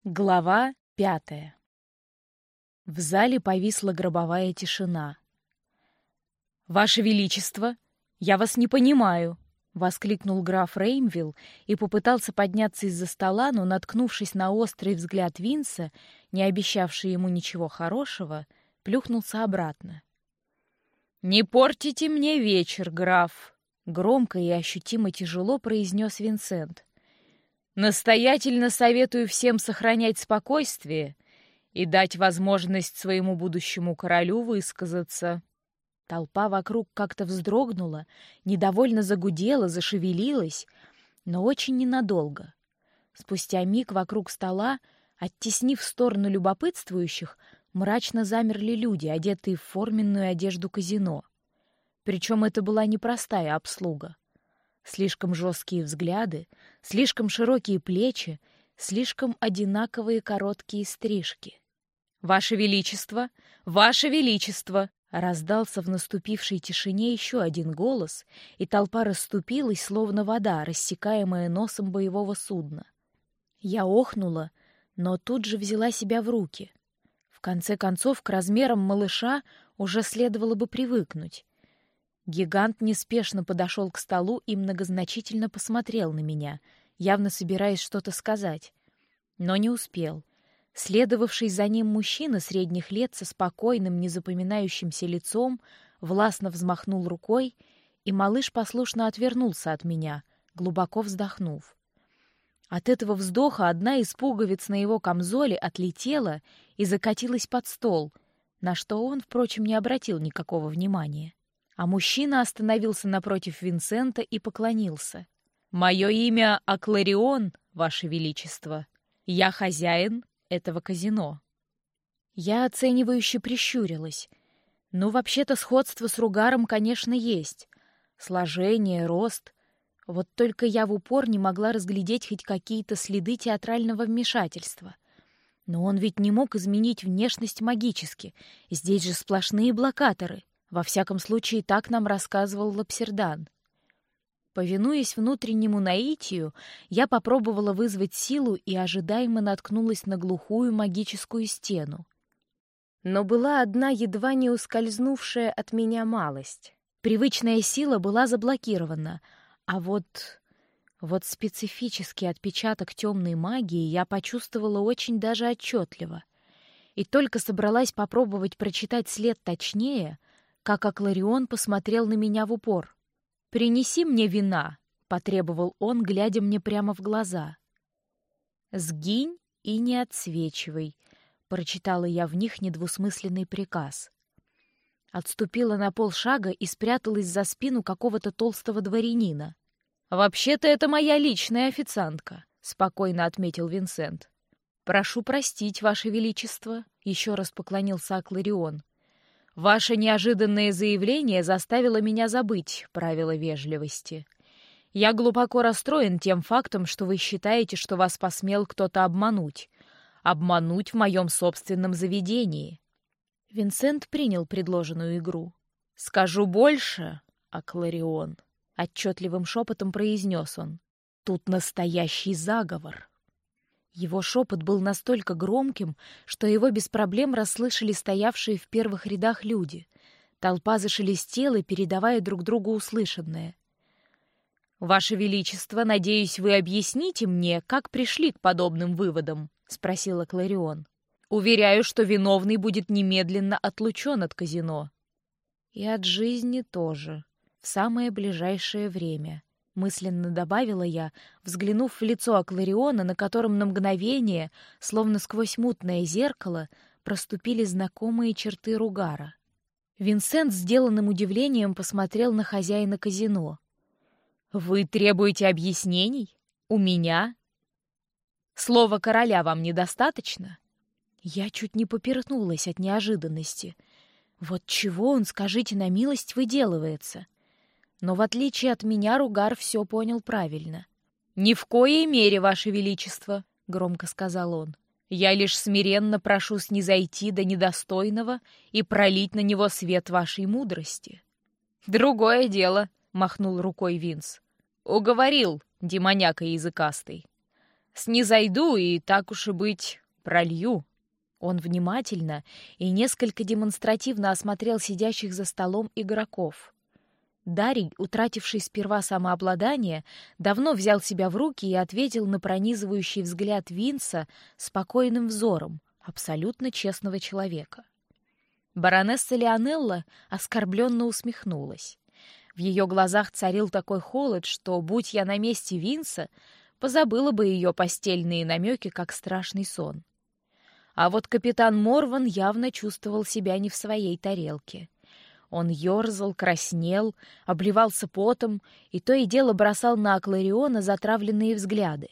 Глава 5. В зале повисла гробовая тишина. «Ваше Величество, я вас не понимаю!» — воскликнул граф Реймвилл и попытался подняться из-за стола, но, наткнувшись на острый взгляд Винса, не обещавший ему ничего хорошего, плюхнулся обратно. «Не портите мне вечер, граф!» — громко и ощутимо тяжело произнес Винсент. «Настоятельно советую всем сохранять спокойствие и дать возможность своему будущему королю высказаться». Толпа вокруг как-то вздрогнула, недовольно загудела, зашевелилась, но очень ненадолго. Спустя миг вокруг стола, оттеснив в сторону любопытствующих, мрачно замерли люди, одетые в форменную одежду казино. Причем это была непростая обслуга. Слишком жесткие взгляды, слишком широкие плечи, слишком одинаковые короткие стрижки. «Ваше Величество! Ваше Величество!» Раздался в наступившей тишине еще один голос, и толпа расступилась, словно вода, рассекаемая носом боевого судна. Я охнула, но тут же взяла себя в руки. В конце концов, к размерам малыша уже следовало бы привыкнуть. Гигант неспешно подошел к столу и многозначительно посмотрел на меня, явно собираясь что-то сказать. Но не успел. Следовавший за ним мужчина средних лет со спокойным, незапоминающимся лицом властно взмахнул рукой, и малыш послушно отвернулся от меня, глубоко вздохнув. От этого вздоха одна из пуговиц на его камзоле отлетела и закатилась под стол, на что он, впрочем, не обратил никакого внимания. А мужчина остановился напротив Винсента и поклонился. «Мое имя Акларион, Ваше Величество. Я хозяин этого казино». Я оценивающе прищурилась. Ну, вообще-то сходство с Ругаром, конечно, есть. Сложение, рост. Вот только я в упор не могла разглядеть хоть какие-то следы театрального вмешательства. Но он ведь не мог изменить внешность магически. Здесь же сплошные блокаторы. Во всяком случае, так нам рассказывал Лапсердан. Повинуясь внутреннему наитию, я попробовала вызвать силу и ожидаемо наткнулась на глухую магическую стену. Но была одна едва не ускользнувшая от меня малость. Привычная сила была заблокирована, а вот специфический отпечаток темной магии я почувствовала очень даже отчетливо. И только собралась попробовать прочитать след точнее, как Акларион посмотрел на меня в упор. «Принеси мне вина», — потребовал он, глядя мне прямо в глаза. «Сгинь и не отсвечивай», — прочитала я в них недвусмысленный приказ. Отступила на полшага и спряталась за спину какого-то толстого дворянина. «Вообще-то это моя личная официантка», — спокойно отметил Винсент. «Прошу простить, Ваше Величество», — еще раз поклонился Акларион. «Ваше неожиданное заявление заставило меня забыть правила вежливости. Я глубоко расстроен тем фактом, что вы считаете, что вас посмел кто-то обмануть. Обмануть в моем собственном заведении». Винсент принял предложенную игру. «Скажу больше, Акларион», — отчетливым шепотом произнес он. «Тут настоящий заговор». Его шепот был настолько громким, что его без проблем расслышали стоявшие в первых рядах люди. Толпа зашелестела, передавая друг другу услышанное. «Ваше Величество, надеюсь, вы объясните мне, как пришли к подобным выводам?» — спросила Акларион. «Уверяю, что виновный будет немедленно отлучен от казино». «И от жизни тоже. В самое ближайшее время», — мысленно добавила я, взглянув в лицо Аклариона, на котором на мгновение, словно сквозь мутное зеркало, проступили знакомые черты Ругара. Винсент с сделанным удивлением посмотрел на хозяина казино. «Вы требуете объяснений? У меня? Слова короля вам недостаточно?» Я чуть не поперхнулась от неожиданности. Вот чего он, скажите на милость, выделывается? Но в отличие от меня Ругар все понял правильно. «Ни в коей мере, Ваше Величество», — громко сказал он. «Я лишь смиренно прошу снизойти до недостойного и пролить на него свет вашей мудрости». «Другое дело», — махнул рукой Винс. «Уговорил, демоняка языкастый. снизойду и, так уж и быть, пролью». Он внимательно и несколько демонстративно осмотрел сидящих за столом игроков. Дарий, утративший сперва самообладание, давно взял себя в руки и ответил на пронизывающий взгляд Винса спокойным взором абсолютно честного человека. Баронесса Леонелла оскорбленно усмехнулась. В ее глазах царил такой холод, что, будь я на месте Винса, позабыла бы ее постельные намеки, как страшный сон. А вот капитан Морван явно чувствовал себя не в своей тарелке. Он ерзал, краснел, обливался потом и то и дело бросал на Аклариона затравленные взгляды.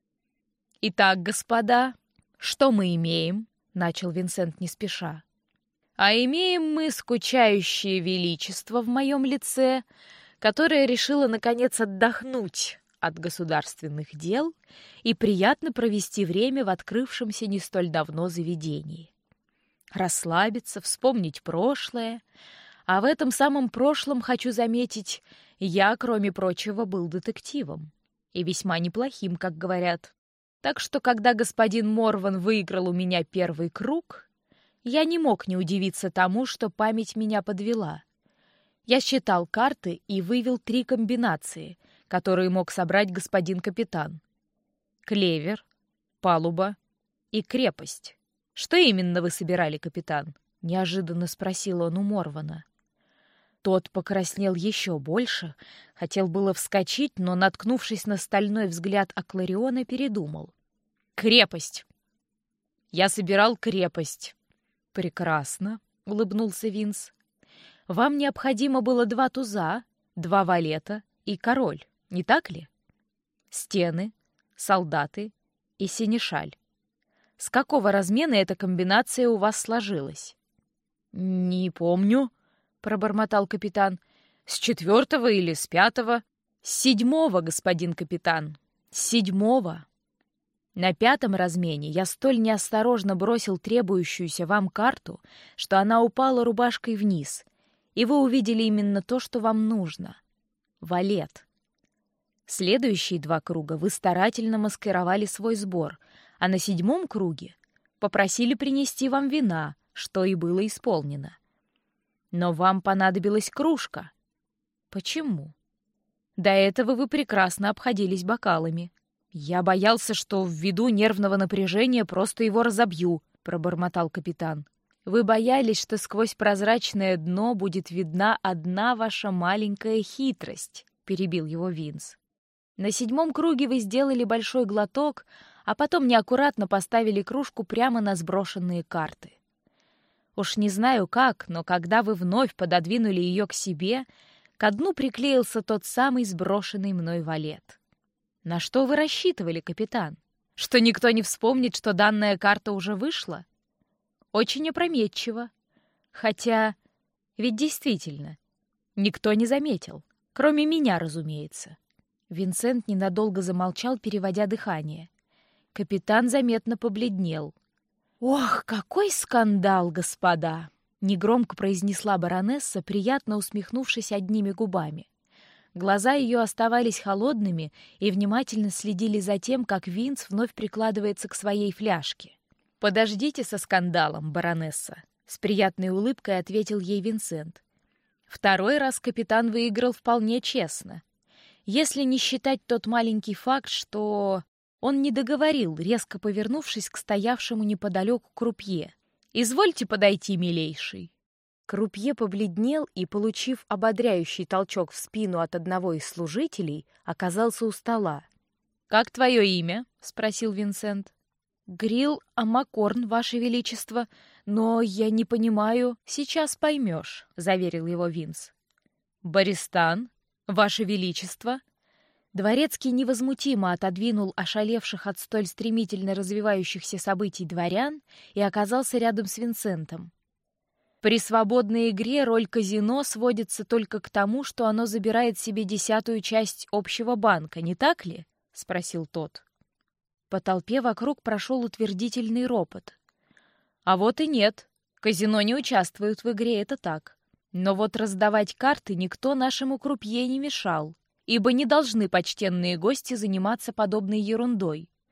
«Итак, господа, что мы имеем?» — начал Винсент не спеша. «А имеем мы скучающее величество в моем лице, которое решило, наконец, отдохнуть от государственных дел и приятно провести время в открывшемся не столь давно заведении. Расслабиться, вспомнить прошлое, а в этом самом прошлом, хочу заметить, я, кроме прочего, был детективом. И весьма неплохим, как говорят. Так что, когда господин Морван выиграл у меня первый круг, я не мог не удивиться тому, что память меня подвела. Я считал карты и вывел 3 комбинации, которые мог собрать господин капитан. Клевер, палуба и крепость. «Что именно вы собирали, капитан?» — неожиданно спросил он у Морвана. Тот покраснел еще больше, хотел было вскочить, но, наткнувшись на стальной взгляд Аклариона, передумал. «Крепость! Я собирал крепость!» «Прекрасно!» — улыбнулся Винс. «Вам необходимо было 2 туза, 2 валета и король, не так ли? Стены, солдаты и сенешаль. С какого размена эта комбинация у вас сложилась?» «Не помню», — пробормотал капитан. «С 4-го или с 5-го?» «С 7-го, господин капитан, с 7-го. На 5-м размене я столь неосторожно бросил требующуюся вам карту, что она упала рубашкой вниз, и вы увидели именно то, что вам нужно — валет. Следующие 2 круга вы старательно маскировали свой сбор, а на 7-м круге попросили принести вам вина, что и было исполнено. Но вам понадобилась кружка. Почему? До этого вы прекрасно обходились бокалами. Я боялся, что ввиду нервного напряжения просто его разобью, пробормотал капитан. Вы боялись, что сквозь прозрачное дно будет видна одна ваша маленькая хитрость, перебил его Винс. На 7-м круге вы сделали большой глоток, а потом неаккуратно поставили кружку прямо на сброшенные карты. Уж не знаю как, но когда вы вновь пододвинули ее к себе, ко дну приклеился тот самый сброшенный мной валет. На что вы рассчитывали, капитан? Что никто не вспомнит, что данная карта уже вышла? Очень опрометчиво. Хотя, ведь действительно, никто не заметил, кроме меня, разумеется. Винсент ненадолго замолчал, переводя дыхание. Капитан заметно побледнел. «Ох, какой скандал, господа!» — негромко произнесла баронесса, приятно усмехнувшись одними губами. Глаза ее оставались холодными и внимательно следили за тем, как Винс вновь прикладывается к своей фляжке. «Подождите со скандалом, баронесса», — с приятной улыбкой ответил ей Винсент. «2-й раз капитан выиграл вполне честно. Если не считать тот маленький факт, что он не договорил, резко повернувшись к стоявшему неподалеку крупье. «Извольте подойти, милейший». Крупье побледнел и, получив ободряющий толчок в спину от одного из служителей, оказался у стола. «Как твое имя?» — спросил Винсент. «Грил Амакорн, ваше величество, но я не понимаю...» «Сейчас поймешь», — заверил его Винс. «Баристан, ваше величество». Дворецкий невозмутимо отодвинул ошалевших от столь стремительно развивающихся событий дворян и оказался рядом с Винсентом. «При свободной игре роль казино сводится только к тому, что оно забирает себе 10-ю часть общего банка, не так ли?» — спросил тот. По толпе вокруг прошел утвердительный ропот. «А вот и нет. Казино не участвует в игре, это так. Но вот раздавать карты никто нашему крупье не мешал, ибо не должны почтенные гости заниматься подобной ерундой.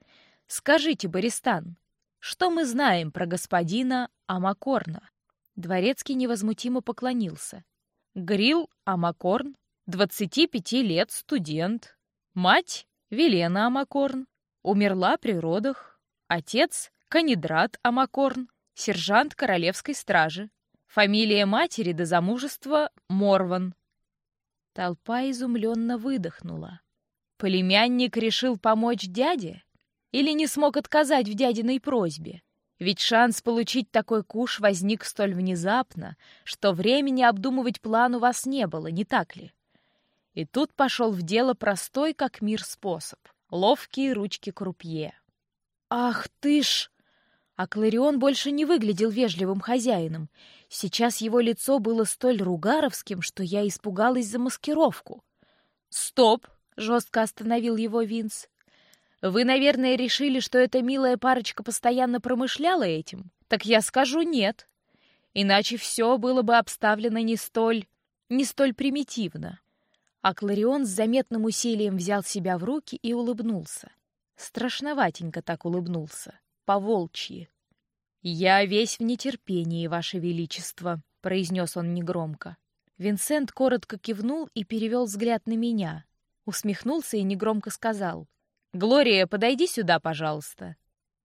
Скажите, Бористан, что мы знаем про господина Амакорна?» Дворецкий невозмутимо поклонился. «Грил Амакорн, 25 лет, студент. Мать Велена Амакорн, умерла при родах. Отец Канидрат Амакорн, сержант королевской стражи. Фамилия матери до замужества Морван». Толпа изумленно выдохнула. Племянник решил помочь дяде? Или не смог отказать в дядиной просьбе? Ведь шанс получить такой куш возник столь внезапно, что времени обдумывать план у вас не было, не так ли? И тут пошел в дело простой, как мир, способ. Ловкие ручки крупье. «Ах ты ж!» А Кларион больше не выглядел вежливым хозяином. Сейчас его лицо было столь ругаровским, что я испугалась за маскировку. «Стоп!» — жестко остановил его Винс. «Вы, наверное, решили, что эта милая парочка постоянно промышляла этим? Так я скажу нет. Иначе все было бы обставлено не столь примитивно». А Кларион с заметным усилием взял себя в руки и улыбнулся. Страшноватенько так улыбнулся, по-волчьи. «Я весь в нетерпении, Ваше Величество», — произнес он негромко. Винсент коротко кивнул и перевел взгляд на меня. Усмехнулся и негромко сказал: «Глория, подойди сюда, пожалуйста».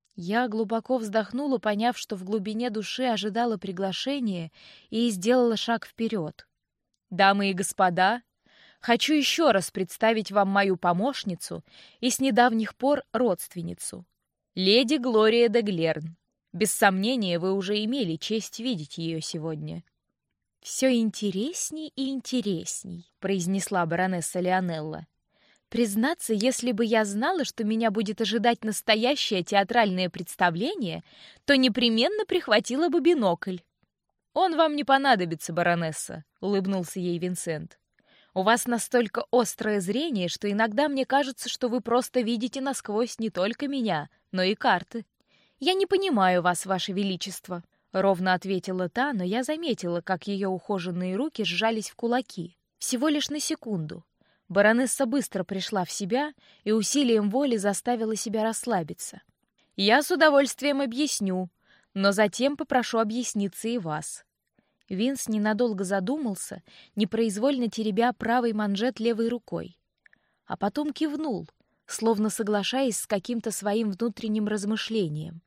Я глубоко вздохнула, поняв, что в глубине души ожидала приглашения, и сделала шаг вперед. «Дамы и господа, хочу еще раз представить вам мою помощницу и с недавних пор родственницу, леди Глория де Глерн. Без сомнения, вы уже имели честь видеть ее сегодня». «Все интересней и интересней», — произнесла баронесса Леонелла. «Признаться, если бы я знала, что меня будет ожидать настоящее театральное представление, то непременно прихватила бы бинокль». «Он вам не понадобится, баронесса», — улыбнулся ей Винсент. «У вас настолько острое зрение, что иногда мне кажется, что вы просто видите насквозь не только меня, но и карты». «Я не понимаю вас, Ваше Величество», — ровно ответила та, но я заметила, как ее ухоженные руки сжались в кулаки. Всего лишь на секунду. Баронесса быстро пришла в себя и усилием воли заставила себя расслабиться. «Я с удовольствием объясню, но затем попрошу объясниться и вас». Винс ненадолго задумался, непроизвольно теребя правый манжет левой рукой. А потом кивнул, словно соглашаясь с каким-то своим внутренним размышлением.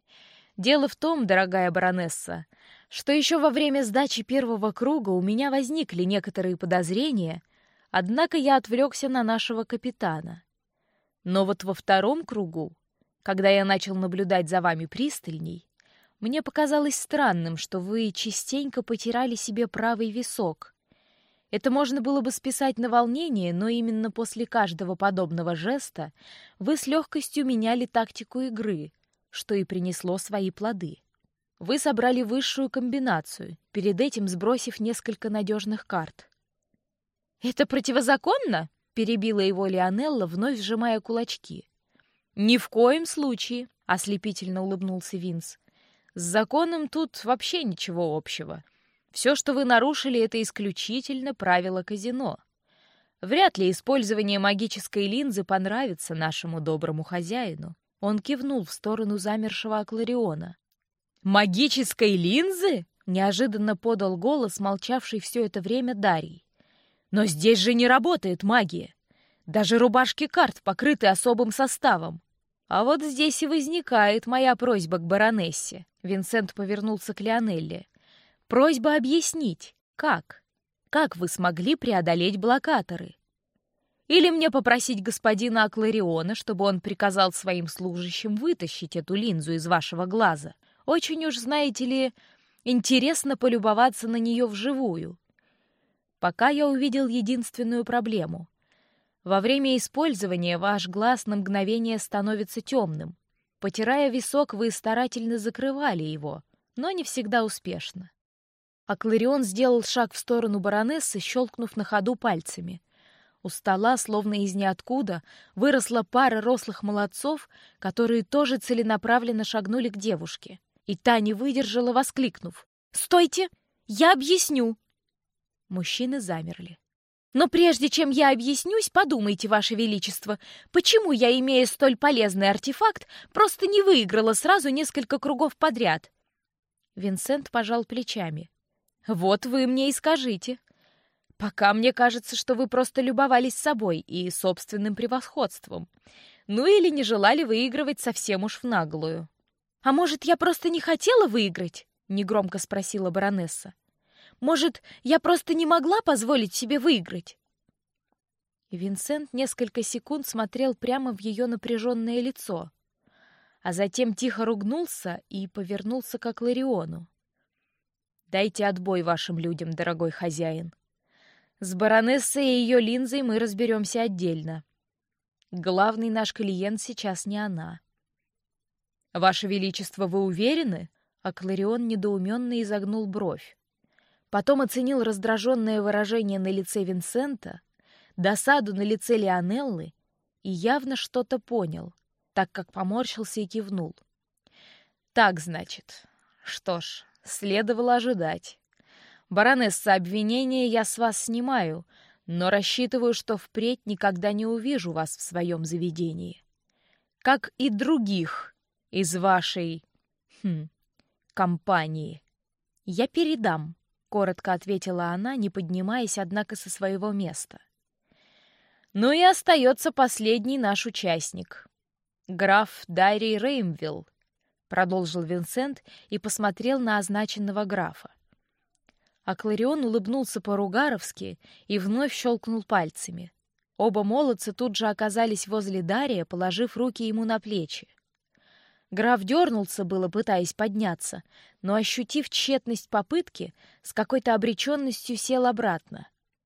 «Дело в том, дорогая баронесса, что еще во время сдачи первого круга у меня возникли некоторые подозрения, однако я отвлекся на нашего капитана. Но вот во втором кругу, когда я начал наблюдать за вами пристальней, мне показалось странным, что вы частенько потирали себе правый висок. Это можно было бы списать на волнение, но именно после каждого подобного жеста вы с легкостью меняли тактику игры, что и принесло свои плоды. Вы собрали высшую комбинацию, перед этим сбросив несколько надежных карт. «Это противозаконно?» — перебила его Леонелла, вновь сжимая кулачки. «Ни в коем случае», — ослепительно улыбнулся Винс. «С законом тут вообще ничего общего. Все, что вы нарушили, это исключительно правила казино. Вряд ли использование магической линзы понравится нашему доброму хозяину». Он кивнул в сторону замершего Аклариона. «Магической линзы?» — неожиданно подал голос, молчавший все это время Дарий. «Но здесь же не работает магия. Даже рубашки карт покрыты особым составом». «А вот здесь и возникает моя просьба к баронессе», — Винсент повернулся к Леонелле. «Просьба объяснить, как? Как вы смогли преодолеть блокаторы? Или мне попросить господина Аклариона, чтобы он приказал своим служащим вытащить эту линзу из вашего глаза? Очень уж, знаете ли, интересно полюбоваться на нее вживую». Пока я увидел единственную проблему. Во время использования ваш глаз на мгновение становится темным. Потирая висок, вы старательно закрывали его, но не всегда успешно. Акларион сделал шаг в сторону баронессы, щелкнув на ходу пальцами. У стола, словно из ниоткуда, выросла пара рослых молодцов, которые тоже целенаправленно шагнули к девушке. И та не выдержала, воскликнув: «Стойте! Я объясню!» Мужчины замерли. Но прежде чем я объяснюсь, подумайте, Ваше Величество, почему я, имея столь полезный артефакт, просто не выиграла сразу несколько кругов подряд?» Винсент пожал плечами. «Вот вы мне и скажите. Пока мне кажется, что вы просто любовались собой и собственным превосходством. Ну или не желали выигрывать совсем уж в наглую». «А может, я просто не хотела выиграть?» — негромко спросила баронесса. «Может, я просто не могла позволить себе выиграть?» Винсент несколько секунд смотрел прямо в ее напряженное лицо, а затем тихо ругнулся и повернулся к Аклариону. «Дайте отбой вашим людям, дорогой хозяин. С баронессой и ее линзой мы разберемся отдельно. Главный наш клиент сейчас не она». «Ваше Величество, вы уверены?» Акларион недоуменно изогнул бровь. Потом оценил раздраженное выражение на лице Винсента, досаду на лице Лионеллы и явно что-то понял, так как поморщился и кивнул. «Так, значит. Что ж, следовало ожидать. Баронесса, обвинения я с вас снимаю, но рассчитываю, что впредь никогда не увижу вас в своем заведении. Как и других из вашей... компании. Я передам», — коротко ответила она, не поднимаясь, однако, со своего места. «Ну и остается последний наш участник. Граф Дарий Реймвилл», — продолжил Винсент и посмотрел на означенного графа. Акларион улыбнулся по-ругаровски и вновь щелкнул пальцами. Оба молодца тут же оказались возле Дария, положив руки ему на плечи. Граф дернулся было, пытаясь подняться, но, ощутив тщетность попытки, с какой-то обреченностью сел обратно.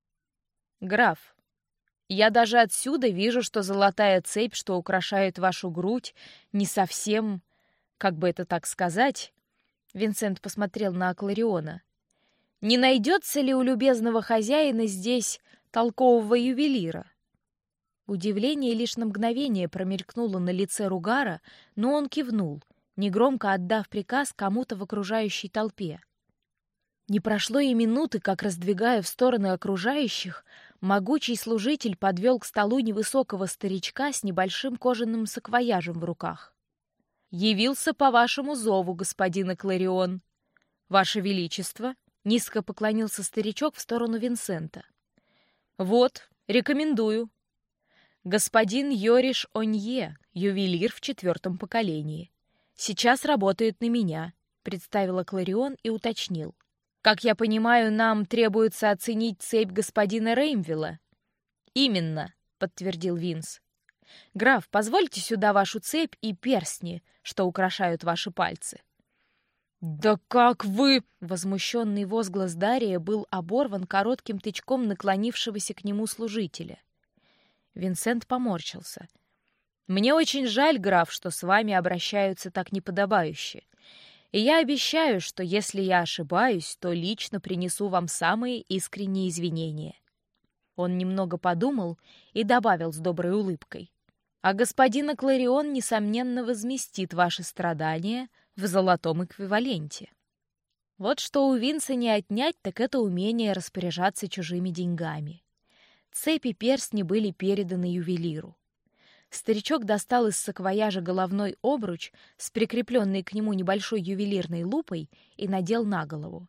«Граф, я даже отсюда вижу, что золотая цепь, что украшает вашу грудь, не совсем, как бы это так сказать...» Винсент посмотрел на Аклариона. «Не найдется ли у любезного хозяина здесь толкового ювелира?» Удивление лишь на мгновение промелькнуло на лице Ругара, но он кивнул, негромко отдав приказ кому-то в окружающей толпе. Не прошло и минуты, как, раздвигая в стороны окружающих, могучий служитель подвел к столу невысокого старичка с небольшим кожаным саквояжем в руках. «Явился по вашему зову, господин Акларион. Ваше Величество!» — низко поклонился старичок в сторону Винсента. «Вот, рекомендую. Господин Йориш Онье, ювелир в 4-м поколении. Сейчас работает на меня», — представил Акларион и уточнил. «Как я понимаю, нам требуется оценить цепь господина Реймвилла?» «Именно», — подтвердил Винс. «Граф, позвольте сюда вашу цепь и перстни, что украшают ваши пальцы». «Да как вы!» — возмущенный возглас Дария был оборван коротким тычком наклонившегося к нему служителя. Винсент поморщился. «Мне очень жаль, граф, что с вами обращаются так неподобающе. И я обещаю, что если я ошибаюсь, то лично принесу вам самые искренние извинения». Он немного подумал и добавил с доброй улыбкой. «А господин Акларион, несомненно, возместит ваши страдания в золотом эквиваленте». Вот что у Винса не отнять, так это умение распоряжаться чужими деньгами. Цепи перстни были переданы ювелиру. Старичок достал из саквояжа головной обруч с прикрепленной к нему небольшой ювелирной лупой и надел на голову.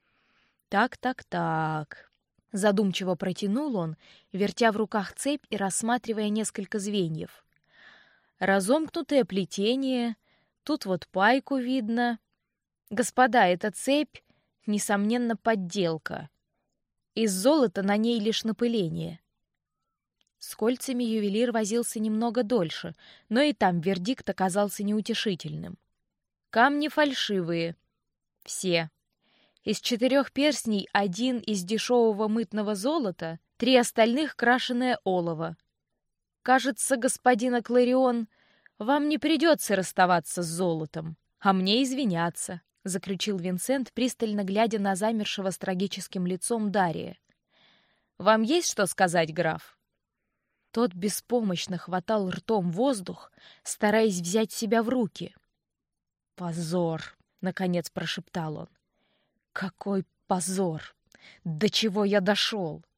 «Так», — задумчиво протянул он, вертя в руках цепь и рассматривая несколько звеньев. «Разомкнутое плетение, тут вот пайку видно. Господа, эта цепь, несомненно, подделка. Из золота на ней лишь напыление». С кольцами ювелир возился немного дольше, но и там вердикт оказался неутешительным. Камни фальшивые. Все. Из 4 перстней 1 из дешевого мытного золота, 3 остальных крашеное олово. Кажется, господин Акларион, вам не придется расставаться с золотом, а мне извиняться, заключил Винсент, пристально глядя на замершего с трагическим лицом Дария. Вам есть что сказать, граф? Тот беспомощно хватал ртом воздух, стараясь взять себя в руки. «Позор!» — наконец прошептал он. «Какой позор! До чего я дошел?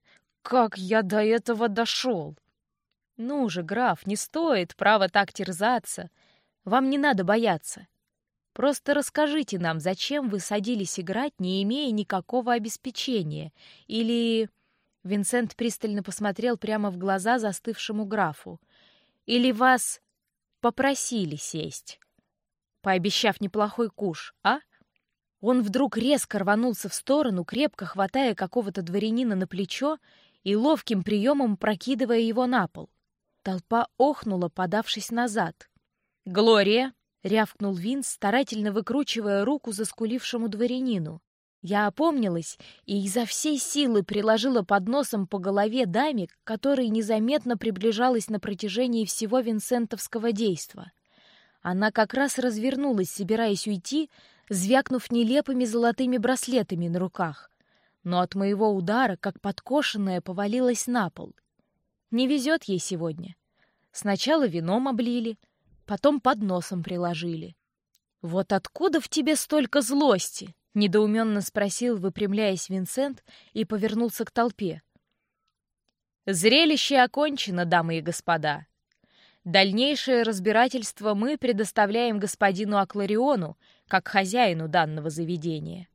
Как я до этого дошел? Ну же, граф, не стоит, право так терзаться. Вам не надо бояться. Просто расскажите нам, зачем вы садились играть, не имея никакого обеспечения? Или...» Винсент пристально посмотрел прямо в глаза застывшему графу. «Или вас попросили сесть, пообещав неплохой куш, а?» Он вдруг резко рванулся в сторону, крепко хватая какого-то дворянина на плечо и ловким приемом прокидывая его на пол. Толпа охнула, подавшись назад. «Глория!» — рявкнул Винс, старательно выкручивая руку заскулившему дворянину. Я опомнилась и изо всей силы приложила подносом по голове даме, которая незаметно приближалась на протяжении всего винсентовского действа. Она как раз развернулась, собираясь уйти, звякнув нелепыми золотыми браслетами на руках, но от моего удара, как подкошенная, повалилась на пол. Не везет ей сегодня. Сначала вином облили, потом подносом приложили. «Вот откуда в тебе столько злости?» — недоуменно спросил, выпрямляясь Винсент, и повернулся к толпе. «Зрелище окончено, дамы и господа. Дальнейшее разбирательство мы предоставляем господину Аклариону, как хозяину данного заведения.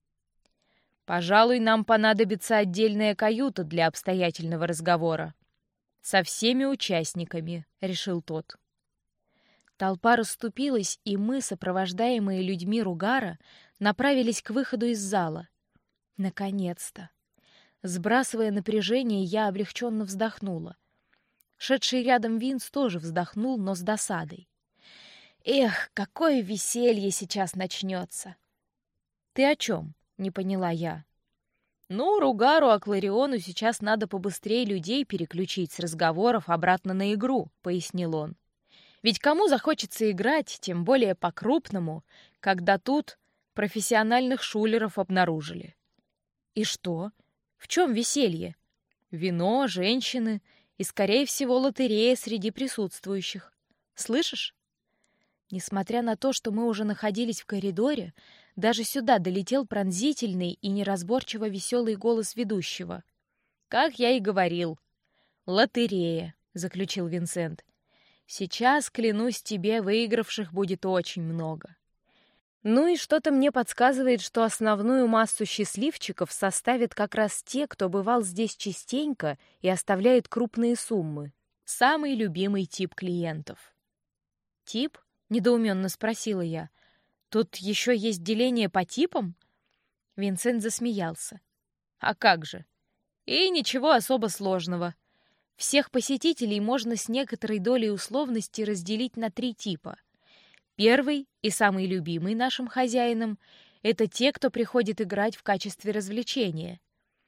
Пожалуй, нам понадобится отдельная каюта для обстоятельного разговора. Со всеми участниками», — решил тот. Толпа расступилась, и мы, сопровождаемые людьми Ругара, направились к выходу из зала. Наконец-то! Сбрасывая напряжение, я облегченно вздохнула. Шедший рядом Винс тоже вздохнул, но с досадой. «Эх, какое веселье сейчас начнется!» «Ты о чем?» — не поняла я. «Ну, Ругару Аклариону сейчас надо побыстрее людей переключить с разговоров обратно на игру», — пояснил он. «Ведь кому захочется играть, тем более по-крупному, когда тут профессиональных шулеров обнаружили?» «И что? В чем веселье? Вино, женщины и, скорее всего, лотерея среди присутствующих. Слышишь?» Несмотря на то, что мы уже находились в коридоре, даже сюда долетел пронзительный и неразборчиво веселый голос ведущего. «Как я и говорил. Лотерея», — заключил Винсент. «Сейчас, клянусь тебе, выигравших будет очень много. Ну и что-то мне подсказывает, что основную массу счастливчиков составят как раз те, кто бывал здесь частенько и оставляет крупные суммы. Самый любимый тип клиентов». «Тип?» — недоуменно спросила я. «Тут еще есть деление по типам?» Винсент засмеялся. «А как же? И ничего особо сложного. Всех посетителей можно с некоторой долей условности разделить на 3 типа. Первый и самый любимый нашим хозяинам — это те, кто приходит играть в качестве развлечения.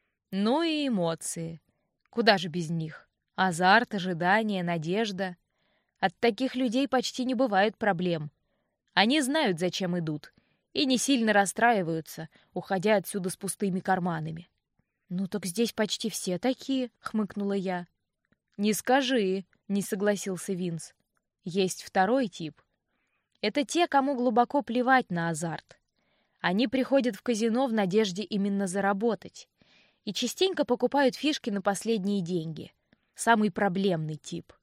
Ну и эмоции. Куда же без них? Азарт, ожидание, надежда. От таких людей почти не бывает проблем. Они знают, зачем идут, и не сильно расстраиваются, уходя отсюда с пустыми карманами». «Ну так здесь почти все такие», — хмыкнула я. «Не скажи», — не согласился Винс. «Есть второй тип. Это те, кому глубоко плевать на азарт. Они приходят в казино в надежде именно заработать и частенько покупают фишки на последние деньги. Самый проблемный тип.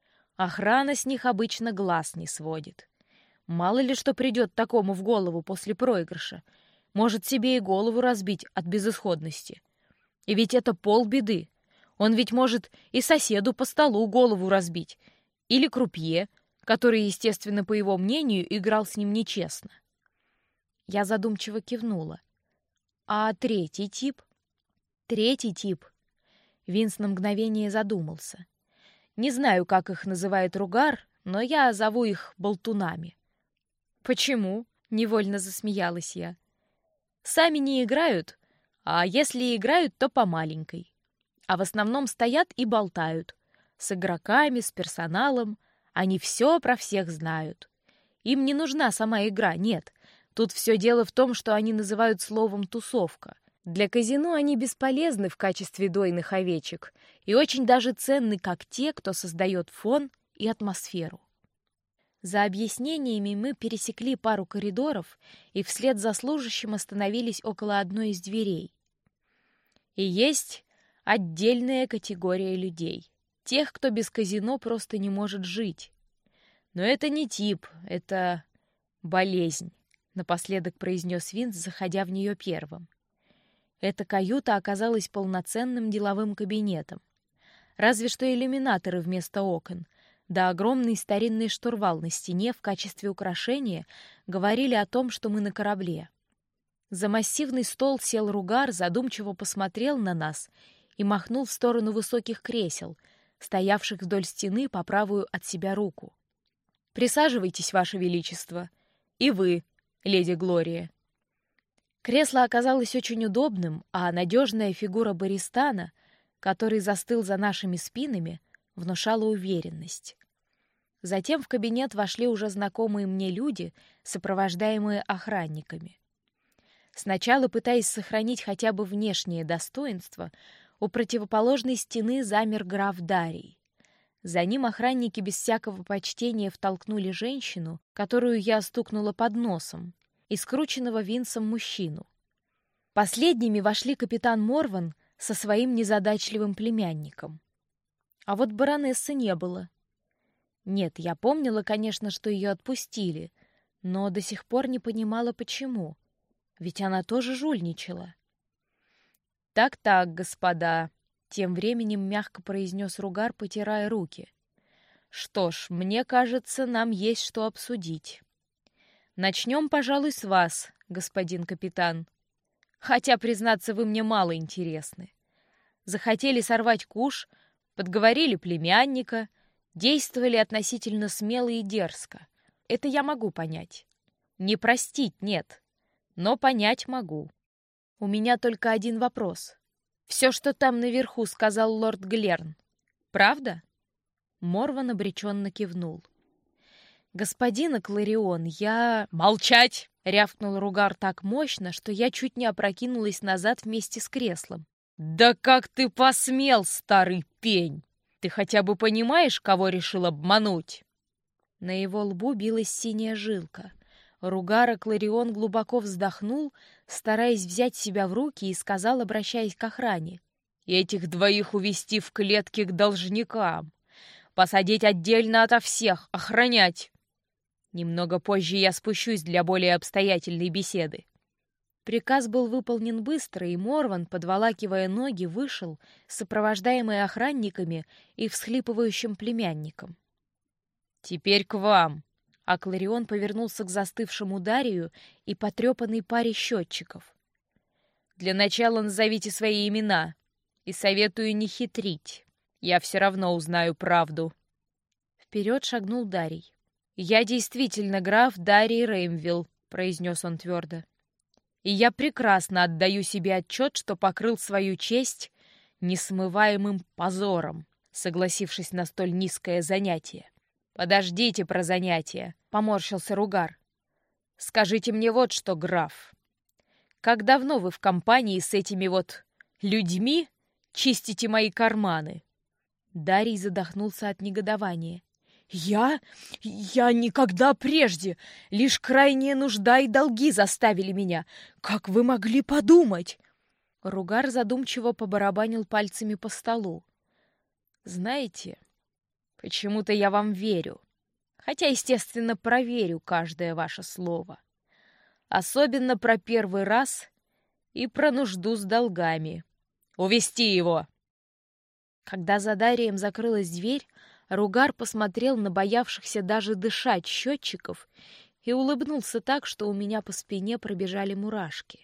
Охрана с них обычно глаз не сводит. Мало ли что придет такому в голову после проигрыша. Может себе и голову разбить от безысходности. И ведь это полбеды. Он ведь может и соседу по столу голову разбить. Или крупье, который, естественно, по его мнению, играл с ним нечестно». Я задумчиво кивнула. «А третий тип?» «Третий тип». Винс на мгновение задумался. «Не знаю, как их называет Ругар, но я зову их болтунами». «Почему?» — невольно засмеялась я. «Сами не играют, а если и играют, то по маленькой. А в основном стоят и болтают. С игроками, с персоналом. Они все про всех знают. Им не нужна сама игра, нет. Тут все дело в том, что они называют словом «тусовка». Для казино они бесполезны в качестве дойных овечек и очень даже ценны как те, кто создает фон и атмосферу». За объяснениями мы пересекли пару коридоров и вслед за служащим остановились около одной из дверей. «И есть Отдельная категория людей. Тех, кто без казино просто не может жить. Но это не тип, это болезнь, напоследок произнес Винс, заходя в нее первым. Эта каюта оказалась полноценным деловым кабинетом. Разве что иллюминаторы вместо окон, да огромный старинный штурвал на стене в качестве украшения говорили о том, что мы на корабле. За массивный стол сел Ругар, задумчиво посмотрел на нас и махнул в сторону высоких кресел, стоявших вдоль стены по правую от себя руку. «Присаживайтесь, Ваше Величество. И вы, леди Глория». Кресло оказалось очень удобным, а надежная фигура Бористана, который застыл за нашими спинами, внушала уверенность. Затем в кабинет вошли уже знакомые мне люди, сопровождаемые охранниками. Сначала, пытаясь сохранить хотя бы внешнее достоинство, у противоположной стены замер граф Дарий. За ним охранники без всякого почтения втолкнули женщину, которую я стукнула под носом, и скрученного Винсом мужчину. Последними вошли капитан Морван со своим незадачливым племянником. А вот баронессы не было. Нет, я помнила, конечно, что ее отпустили, но до сих пор не понимала, почему. Ведь она тоже жульничала. «Так-так, господа», — тем временем мягко произнес Ругар, потирая руки. «Что ж, мне кажется, нам есть что обсудить. Начнем, пожалуй, с вас, господин капитан. Хотя, признаться, вы мне мало интересны. Захотели сорвать куш, подговорили племянника, действовали относительно смело и дерзко. Это я могу понять. Не простить нет, но понять могу. У меня только один вопрос. Все, что там наверху сказал лорд Глерн, правда?» Морван обреченно кивнул. «Господин Акларион, я...» «Молчать!» — рявкнул Ругар так мощно, что я чуть не опрокинулась назад вместе с креслом. «Да как ты посмел, старый пень! Ты хотя бы понимаешь, кого решил обмануть?» На его лбу билась синяя жилка. Ругар Акларион глубоко вздохнул, стараясь взять себя в руки, и сказал, обращаясь к охране: «Этих двоих увести в клетки к должникам. Посадить отдельно ото всех, охранять. Немного позже я спущусь для более обстоятельной беседы». Приказ был выполнен быстро, и Морван, подволакивая ноги, вышел, сопровождаемый охранниками и всхлипывающим племянником. «Теперь к вам!» Акларион повернулся к застывшему Дарию и потрепанной паре счетчиков. «Для начала назовите свои имена, и советую не хитрить. Я все равно узнаю правду». Вперед шагнул Дарий. «Я действительно граф Дарий Реймвилл», — произнес он твердо. «И я прекрасно отдаю себе отчет, что покрыл свою честь несмываемым позором, согласившись на столь низкое занятие». «Подождите про занятие», — поморщился Ругар. «Скажите мне вот что, граф. Как давно вы в компании с этими вот людьми чистите мои карманы?» Дарий задохнулся от негодования. «Я никогда прежде. Лишь крайняя нужда и долги заставили меня. Как вы могли подумать?» Ругар задумчиво побарабанил пальцами по столу. «Знаете, почему-то я вам верю. Хотя, естественно, проверю каждое ваше слово. Особенно про первый раз и про нужду с долгами. Увести его!» Когда за Дарием закрылась дверь, Ругар посмотрел на боявшихся даже дышать счетчиков и улыбнулся так, что у меня по спине пробежали мурашки.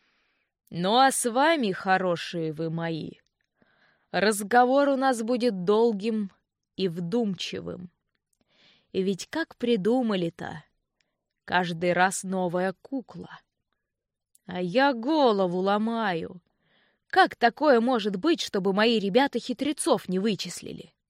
«Ну а с вами, хорошие вы мои, разговор у нас будет долгим и вдумчивым. И ведь как придумали-то? Каждый раз новая кукла. А я голову ломаю. Как такое может быть, чтобы мои ребята хитрецов не вычислили?»